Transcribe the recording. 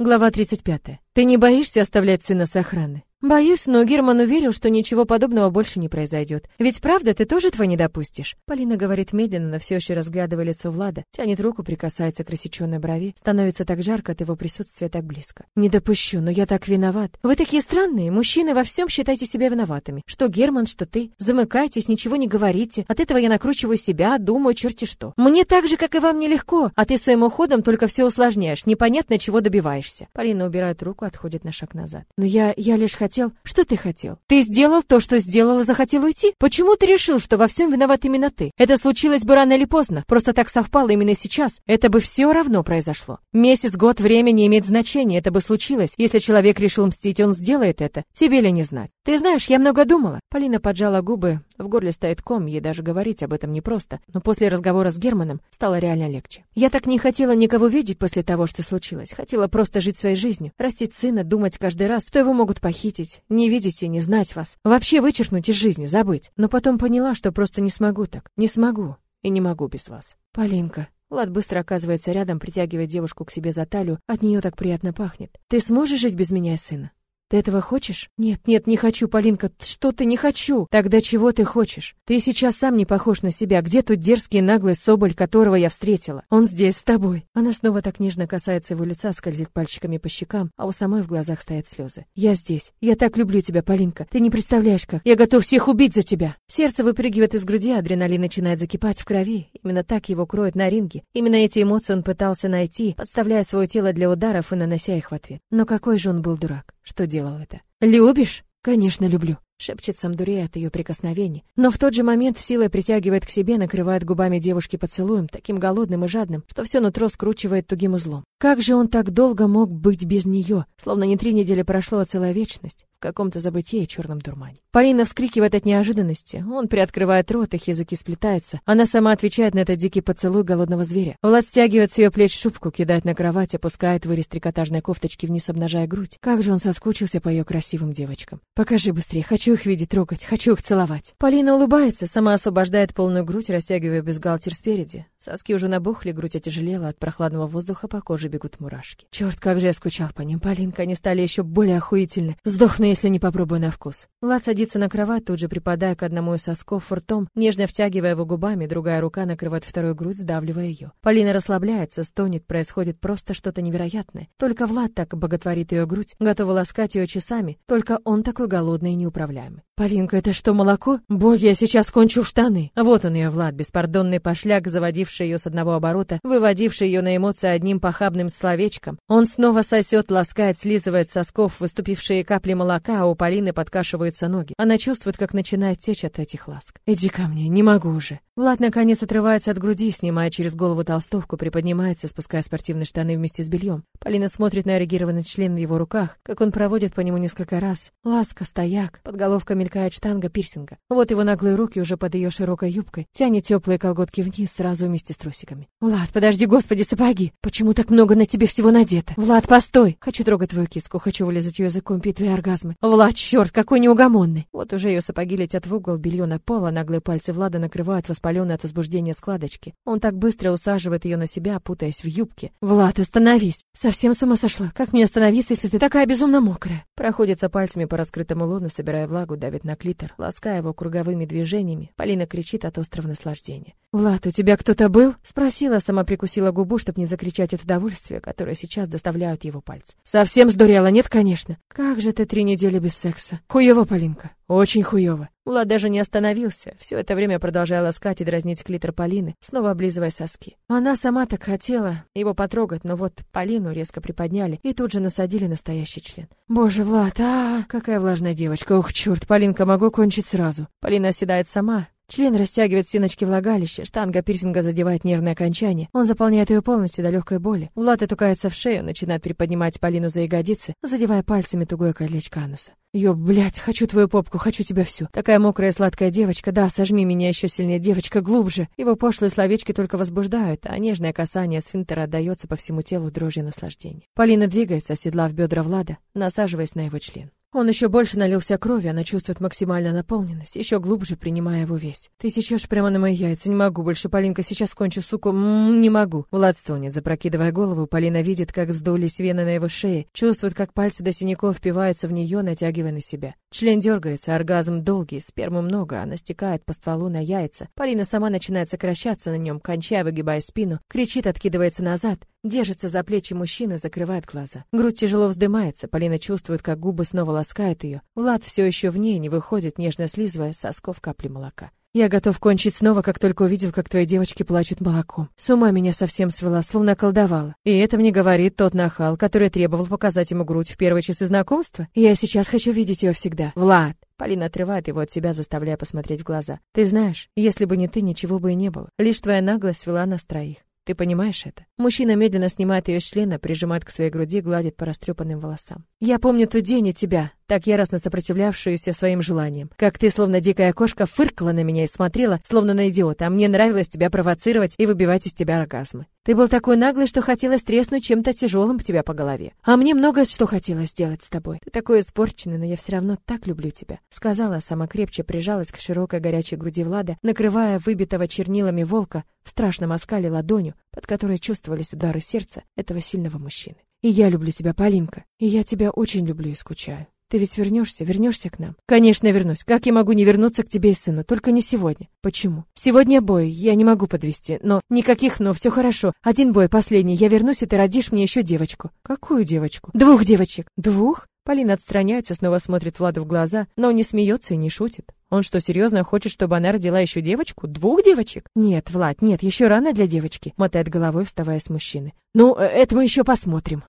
Глава 35. Ты не боишься оставлять сына с охраной? Боюсь, но Герман уверил, что ничего подобного больше не произойдет. Ведь правда, ты тоже этого не допустишь? Полина говорит медленно, но все еще разглядывая лицо Влада, тянет руку, прикасается к рассеченной брови. Становится так жарко от его присутствия так близко. Не допущу, но я так виноват. Вы такие странные, мужчины, во всем считайте себя виноватыми. Что Герман, что ты. Замыкайтесь, ничего не говорите. От этого я накручиваю себя, думаю, черти что. Мне так же, как и вам, нелегко, а ты своим уходом только все усложняешь, непонятно чего добиваешься. Полина убирает руку, отходит на шаг назад. Но я лишь хотел. Что ты хотел? Ты сделал то, что сделал, и захотел уйти? Почему ты решил, что во всем виноват именно ты? Это случилось бы рано или поздно. Просто так совпало именно сейчас. Это бы все равно произошло. Месяц, год, время не имеет значения. Это бы случилось. Если человек решил мстить, он сделает это. Тебе ли не знать? Ты знаешь, я много думала. Полина поджала губы. В горле стоит ком, ей даже говорить об этом непросто. Но после разговора с Германом стало реально легче. Я так не хотела никого видеть после того, что случилось. Хотела просто жить своей жизнью. Растить сына, думать каждый раз, что его могут похитить. Не видеть и не знать вас. Вообще вычеркнуть из жизни, забыть. Но потом поняла, что просто не смогу так. Не смогу. И не могу без вас. Полинка. Влад быстро оказывается рядом, притягивая девушку к себе за талию. От нее так приятно пахнет. Ты сможешь жить без меня и сына? Ты этого хочешь? Нет, не хочу, Полинка. Что ты не хочу? Тогда чего ты хочешь? Ты сейчас сам не похож на себя. Где тот дерзкий и наглый соболь, которого я встретила? Он здесь, с тобой. Она снова так нежно касается его лица, скользит пальчиками по щекам, а у самой в глазах стоят слезы. Я здесь. Я так люблю тебя, Полинка. Ты не представляешь, как. Я готов всех убить за тебя. Сердце выпрыгивает из груди, адреналин начинает закипать в крови. Именно так его кроет на ринге. Именно эти эмоции он пытался найти, подставляя свое тело для ударов и нанося их в ответ. Но какой же он был дурак, что делал это. «Любишь?» «Конечно, люблю», — шепчет сам дурея от ее прикосновений. Но в тот же момент силой притягивает к себе, накрывает губами девушки поцелуем, таким голодным и жадным, что все нутро скручивает тугим узлом. Как же он так долго мог быть без нее? Словно не 3 недели прошло, а целая вечность. В каком-то забытии и черном дурмане. Полина вскрикивает от неожиданности. Он приоткрывает рот, их языки сплетаются. Она сама отвечает на этот дикий поцелуй голодного зверя. Влад стягивает с ее плеч шубку, кидает на кровать, опускает вырез трикотажной кофточки вниз, обнажая грудь. Как же он соскучился по ее красивым девочкам. Покажи быстрее, хочу их видеть, трогать, хочу их целовать. Полина улыбается, сама освобождает полную грудь, растягивая бюстгальтер спереди. Соски уже набухли, грудь отяжелела, от прохладного воздуха по коже бегут мурашки. Черт, как же я скучал по ним, Полинка, они стали еще более охуительны. Сдохну, если не попробую на вкус. Влад садится на кровать, тут же припадая к одному из сосков ртом, нежно втягивая его губами, другая рука накрывает вторую грудь, сдавливая ее. Полина расслабляется, стонет, происходит просто что-то невероятное. Только Влад так боготворит ее грудь, готов ласкать ее часами, только он такой голодный и неуправляемый. Полинка, это что, молоко? Боги, я сейчас кончу в штаны. Вот он ее, Влад, беспардонный пошляк, заводивший ее с одного оборота, выводивший ее на эмоции одним похабным словечком. Он снова сосет, ласкает, слизывает с сосков выступившие капли молока, а у Полины подкашиваются ноги. Она чувствует, как начинает течь от этих ласк. Иди ко мне, не могу уже. Влад наконец отрывается от груди, снимая через голову толстовку, приподнимается, спуская спортивные штаны вместе с бельем. Полина смотрит на эрегированный член в его руках, как он проводит по нему несколько раз. Ласка, стояк, под головкой мелькает штанга пирсинга. Вот его наглые руки уже под ее широкой юбкой, тянет теплые колготки вниз сразу вместе с трусиками. Влад, подожди, господи, сапоги! Почему так много на тебе всего надето? Влад, постой! Хочу трогать твою киску, хочу вылезать ее языком, пить твои оргазмы. Влад, черт, какой неугомонный! Вот уже ее сапоги летят в угол, белье на пол, а наглые пальцы Влада накрывают воспаленные от возбуждения складочки. Он так быстро усаживает ее на себя, путаясь в юбке. Влад, остановись! Совсем с ума сошла? Как мне остановиться, если ты такая безумно мокрая? Проходится пальцами по раскрытому лону, собирая влагу, давит на клитор, лаская его круговыми движениями. Полина кричит от острого наслаждения. «Влад, у тебя кто-то был?» — спросила, сама прикусила губу, чтобы не закричать от удовольствия, которое сейчас доставляют его пальцы. «Совсем сдурела? Нет, конечно. Как же ты 3 недели без секса? Хуёво, Полинка. Очень хуёво». Влад даже не остановился, все это время продолжая ласкать и дразнить клитор Полины, снова облизывая соски. Она сама так хотела его потрогать, но вот Полину резко приподняли и тут же насадили настоящий член. «Боже, Влад, какая влажная девочка! Ух, черт, Полинка, могу кончить сразу». Полина оседает сама. Член растягивает стеночки влагалища, штанга пирсинга задевает нервное окончание. Он заполняет ее полностью до легкой боли. Влад отукается в шею, начинает приподнимать Полину за ягодицы, задевая пальцами тугое колечко ануса. «Ё, блядь, хочу твою попку, хочу тебя всю. Такая мокрая сладкая девочка, да, сожми меня еще сильнее, девочка, глубже». Его пошлые словечки только возбуждают, а нежное касание сфинктера отдается по всему телу дрожью наслаждения. Полина двигается, оседлав бедра Влада, насаживаясь на его член. Он еще больше налился кровью, она чувствует максимальную наполненность, еще глубже принимая его весь. Ты сечешь прямо на мои яйца, не могу больше, Полинка, сейчас кончу, суку, не могу. Влад стонет, запрокидывая голову, Полина видит, как вздулись вены на его шее, чувствует, как пальцы до синяков впиваются в нее, натягивая на себя. Член дергается, оргазм долгий, спермы много, она стекает по стволу на яйца. Полина сама начинает сокращаться на нем, кончая, выгибая спину, кричит, откидывается назад, держится за плечи мужчины, закрывает глаза. Грудь тяжело вздымается, Полина чувствует, как губы снова ласкают ее. Влад все еще в ней, не выходит, нежно слизывая с сосков капли молока. Я готов кончить снова, как только увидел, как твои девочки плачут молоком. С ума меня совсем свела, словно околдовала. И это мне говорит тот нахал, который требовал показать ему грудь в первые часы знакомства. И я сейчас хочу видеть ее всегда. Влад! Полина отрывает его от себя, заставляя посмотреть в глаза. Ты знаешь, если бы не ты, ничего бы и не было. Лишь твоя наглость свела нас троих. Ты понимаешь это? Мужчина медленно снимает ее с члена, прижимает к своей груди, гладит по растрепанным волосам. Я помню тот день и тебя, так яростно сопротивлявшуюся своим желаниям. Как ты, словно дикая кошка, фыркала на меня и смотрела, словно на идиота, а мне нравилось тебя провоцировать и выбивать из тебя оргазмы. Ты был такой наглый, что хотелось треснуть чем-то тяжелым тебя по голове. А мне много что хотелось сделать с тобой. Ты такой испорченный, но я все равно так люблю тебя. Сказала, сама крепче прижалась к широкой горячей груди Влада, накрывая выбитого чернилами волка в страшном оскале ладонью, под которой чувствовались удары сердца этого сильного мужчины. И я люблю тебя, Полинка. И я тебя очень люблю и скучаю. Ты ведь вернешься к нам? Конечно, вернусь. Как я могу не вернуться к тебе и сыну? Только не сегодня. Почему? Сегодня бой, я не могу подвести. Но никаких «но», все хорошо. Один бой, последний. Я вернусь, и ты родишь мне еще девочку. Какую девочку? 2 девочек. 2? Полина отстраняется, снова смотрит Владу в глаза, но он не смеется и не шутит. Он что, серьезно хочет, чтобы она родила еще девочку? 2 девочек? Нет, Влад, нет, еще рано для девочки. Мотает головой, вставая с мужчины. Ну, это мы еще посмотрим.